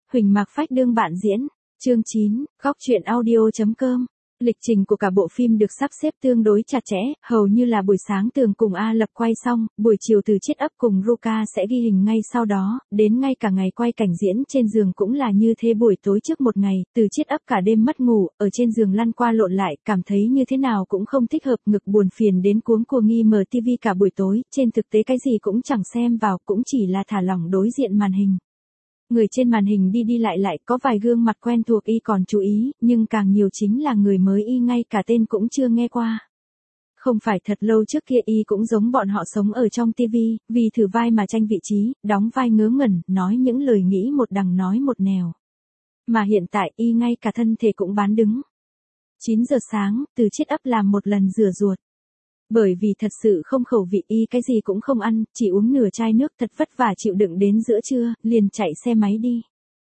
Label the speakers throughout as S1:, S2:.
S1: Huỳnh Mạc Phách đương bạn diễn. Chương 9, góc truyện audio.com. Lịch trình của cả bộ phim được sắp xếp tương đối chặt chẽ, hầu như là buổi sáng Tường cùng A Lập quay xong, buổi chiều Từ Chiết Ấp cùng Ruka sẽ ghi hình ngay sau đó, đến ngay cả ngày quay cảnh diễn trên giường cũng là như thế. Buổi tối trước một ngày, Từ Chiết Ấp cả đêm mất ngủ, ở trên giường lăn qua lộn lại, cảm thấy như thế nào cũng không thích hợp, ngực buồn phiền đến cuống cuồng nghi mở tivi cả buổi tối, trên thực tế cái gì cũng chẳng xem vào, cũng chỉ là thả lỏng đối diện màn hình. Người trên màn hình đi đi lại có vài gương mặt quen thuộc y còn chú ý, nhưng càng nhiều chính là người mới y ngay cả tên cũng chưa nghe qua. Không phải thật lâu trước kia y cũng giống bọn họ sống ở trong tivi, vì thử vai mà tranh vị trí, đóng vai ngớ ngẩn, nói những lời nghĩ một đằng nói một nẻo. Mà hiện tại y ngay cả thân thể cũng bán đứng. 9 giờ sáng, Từ Chiết Ấp làm một lần rửa ruột. Bởi vì thật sự không khẩu vị y cái gì cũng không ăn, chỉ uống nửa chai nước, thật vất vả chịu đựng đến giữa trưa, liền chạy xe máy đi.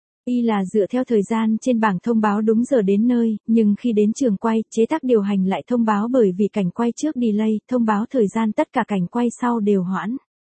S1: Y là dựa theo thời gian trên bảng thông báo đúng giờ đến nơi, nhưng khi đến trường quay, chế tác điều hành lại thông báo bởi vì cảnh quay trước delay, thông báo thời gian tất cả cảnh quay sau đều hoãn.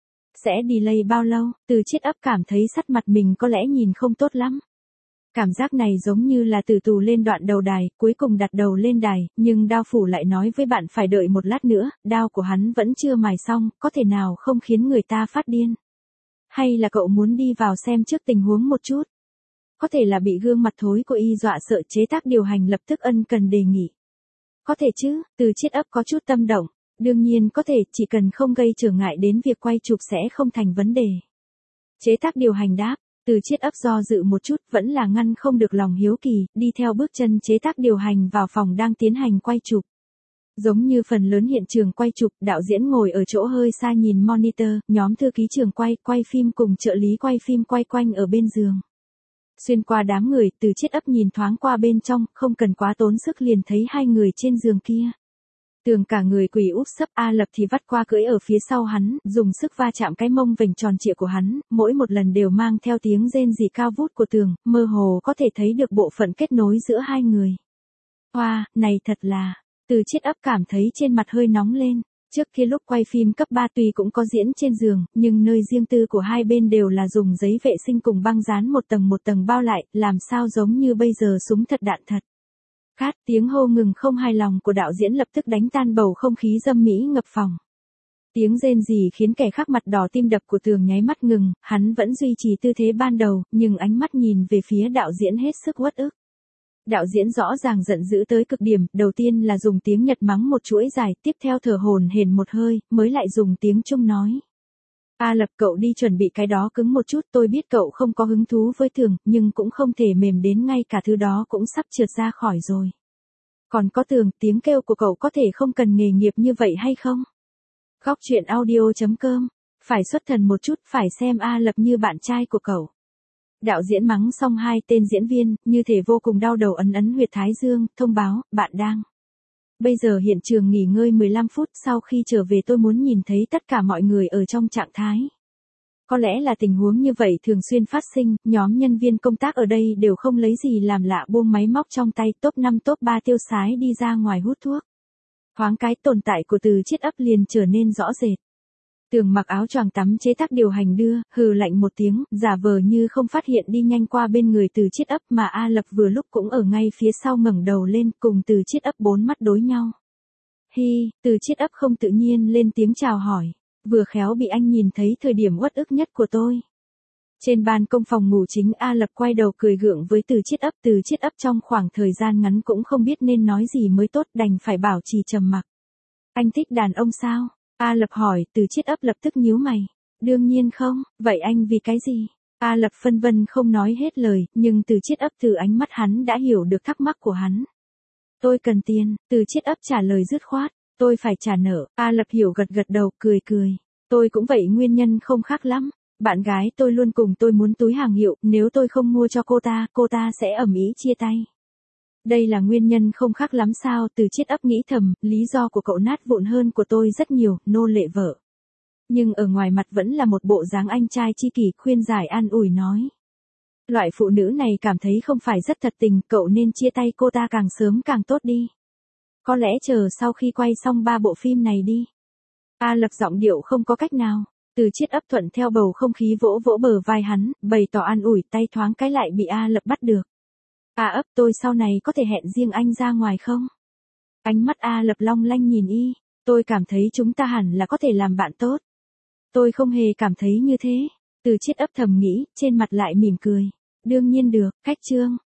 S1: Sẽ delay bao lâu? Từ Chiết Ấp cảm thấy sắc mặt mình có lẽ nhìn không tốt lắm. Cảm giác này giống như là từ tù lên đoạn đầu đài, cuối cùng đặt đầu lên đài, nhưng Đao Phủ lại nói với bạn phải đợi một lát nữa, đao của hắn vẫn chưa mài xong, có thể nào không khiến người ta phát điên. Hay là cậu muốn đi vào xem trước tình huống một chút? Có thể là bị gương mặt thối của y dọa sợ, chế tác điều hành lập tức ân cần đề nghị. Có thể chứ, Từ Chiết Ấp có chút tâm động, đương nhiên có thể, chỉ cần không gây trở ngại đến việc quay chụp sẽ không thành vấn đề. Chế tác điều hành đáp. Từ Chiết Ấp do dự một chút, vẫn là ngăn không được lòng hiếu kỳ, đi theo bước chân chế tác điều hành vào phòng đang tiến hành quay chụp. Giống như phần lớn hiện trường quay chụp, đạo diễn ngồi ở chỗ hơi xa nhìn monitor, nhóm thư ký trường quay phim cùng trợ lý quay phim quay quanh ở bên giường. Xuyên qua đám người, Từ Chiết Ấp nhìn thoáng qua bên trong, không cần quá tốn sức liền thấy hai người trên giường kia. Tường cả người quỳ úp sấp, A Lập thì vắt qua cưỡi ở phía sau hắn, dùng sức va chạm cái mông vành tròn trịa của hắn, mỗi một lần đều mang theo tiếng rên rỉ cao vút của Tường, mơ hồ có thể thấy được bộ phận kết nối giữa hai người. Hoa, này thật là, Từ Chiết Ấp cảm thấy trên mặt hơi nóng lên. Trước kia lúc quay phim cấp 3 tuy cũng có diễn trên giường, nhưng nơi riêng tư của hai bên đều là dùng giấy vệ sinh cùng băng dán một tầng bao lại, làm sao giống như bây giờ súng thật đạn thật. Cát, tiếng hô ngừng không hài lòng của đạo diễn lập tức đánh tan bầu không khí dâm mỹ ngập phòng. Tiếng rên rỉ khiến kẻ khác mặt đỏ tim đập của Tường nháy mắt ngừng, hắn vẫn duy trì tư thế ban đầu, nhưng ánh mắt nhìn về phía đạo diễn hết sức uất ức. Đạo diễn rõ ràng giận dữ tới cực điểm, đầu tiên là dùng tiếng Nhật mắng một chuỗi dài, tiếp theo thở hổn hển một hơi, mới lại dùng tiếng Trung nói. A Lập, cậu đi chuẩn bị cái đó cứng một chút, tôi biết cậu không có hứng thú với Tường, nhưng cũng không thể mềm đến ngay cả thứ đó cũng sắp trượt ra khỏi rồi. Còn có Tường, tiếng kêu của cậu có thể không cần nghề nghiệp như vậy hay không? Góc truyện audio.com, phải xuất thần một chút, phải xem A Lập như bạn trai của cậu. Đạo diễn mắng xong hai tên diễn viên, như thể vô cùng đau đầu ấn huyệt thái dương, thông báo, bạn đang. Bây giờ hiện trường nghỉ ngơi 15 phút, sau khi trở về tôi muốn nhìn thấy tất cả mọi người ở trong trạng thái. Có lẽ là tình huống như vậy thường xuyên phát sinh, nhóm nhân viên công tác ở đây đều không lấy gì làm lạ, buông máy móc trong tay, top 5 top 3 tiêu sái đi ra ngoài hút thuốc. Thoáng cái tồn tại của Từ Chiết Ấp liền trở nên rõ rệt. Tường mặc áo choàng tắm chế tác điều hành đưa, hừ lạnh một tiếng, giả vờ như không phát hiện đi nhanh qua bên người Từ Chiết Ấp, mà A Lập vừa lúc cũng ở ngay phía sau ngẩng đầu lên, cùng Từ Chiết Ấp bốn mắt đối nhau. Hi, Từ Chiết Ấp không tự nhiên lên tiếng chào hỏi, vừa khéo bị anh nhìn thấy thời điểm uất ức nhất của tôi. Trên ban công phòng ngủ chính, A Lập quay đầu cười gượng với Từ Chiết Ấp trong khoảng thời gian ngắn cũng không biết nên nói gì mới tốt, đành phải bảo trì trầm mặc. Anh thích đàn ông sao? A Lập hỏi, Từ Chiết Ấp lập tức nhíu mày. Đương nhiên không, vậy anh vì cái gì? A Lập phân vân không nói hết lời, nhưng Từ Chiết Ấp từ ánh mắt hắn đã hiểu được thắc mắc của hắn. Tôi cần tiền, Từ Chiết Ấp trả lời dứt khoát, tôi phải trả nợ. A Lập hiểu gật đầu, cười. Tôi cũng vậy, nguyên nhân không khác lắm. Bạn gái tôi luôn cùng tôi muốn túi hàng hiệu, nếu tôi không mua cho cô ta sẽ ầm ĩ chia tay. Đây là nguyên nhân không khác lắm sao? Từ Chiết Ấp nghĩ thầm, lý do của cậu nát vụn hơn của tôi rất nhiều, nô lệ vợ. Nhưng ở ngoài mặt vẫn là một bộ dáng anh trai tri kỷ, khuyên giải an ủi nói. Loại phụ nữ này cảm thấy không phải rất thật tình, cậu nên chia tay cô ta càng sớm càng tốt đi. Có lẽ chờ sau khi quay xong 3 bộ phim này đi. A Lập giọng điệu không có cách nào. Từ Chiết ấp thuận theo bầu không khí vỗ vỗ bờ vai hắn, bày tỏ an ủi, tay thoáng cái lại bị A Lập bắt được. A ấp, tôi sau này có thể hẹn riêng anh ra ngoài không? Ánh mắt A Lập long lanh nhìn y, tôi cảm thấy chúng ta hẳn là có thể làm bạn tốt. Tôi không hề cảm thấy như thế. Từ Chiết ấp thầm nghĩ, trên mặt lại mỉm cười. Đương nhiên được, khách trương.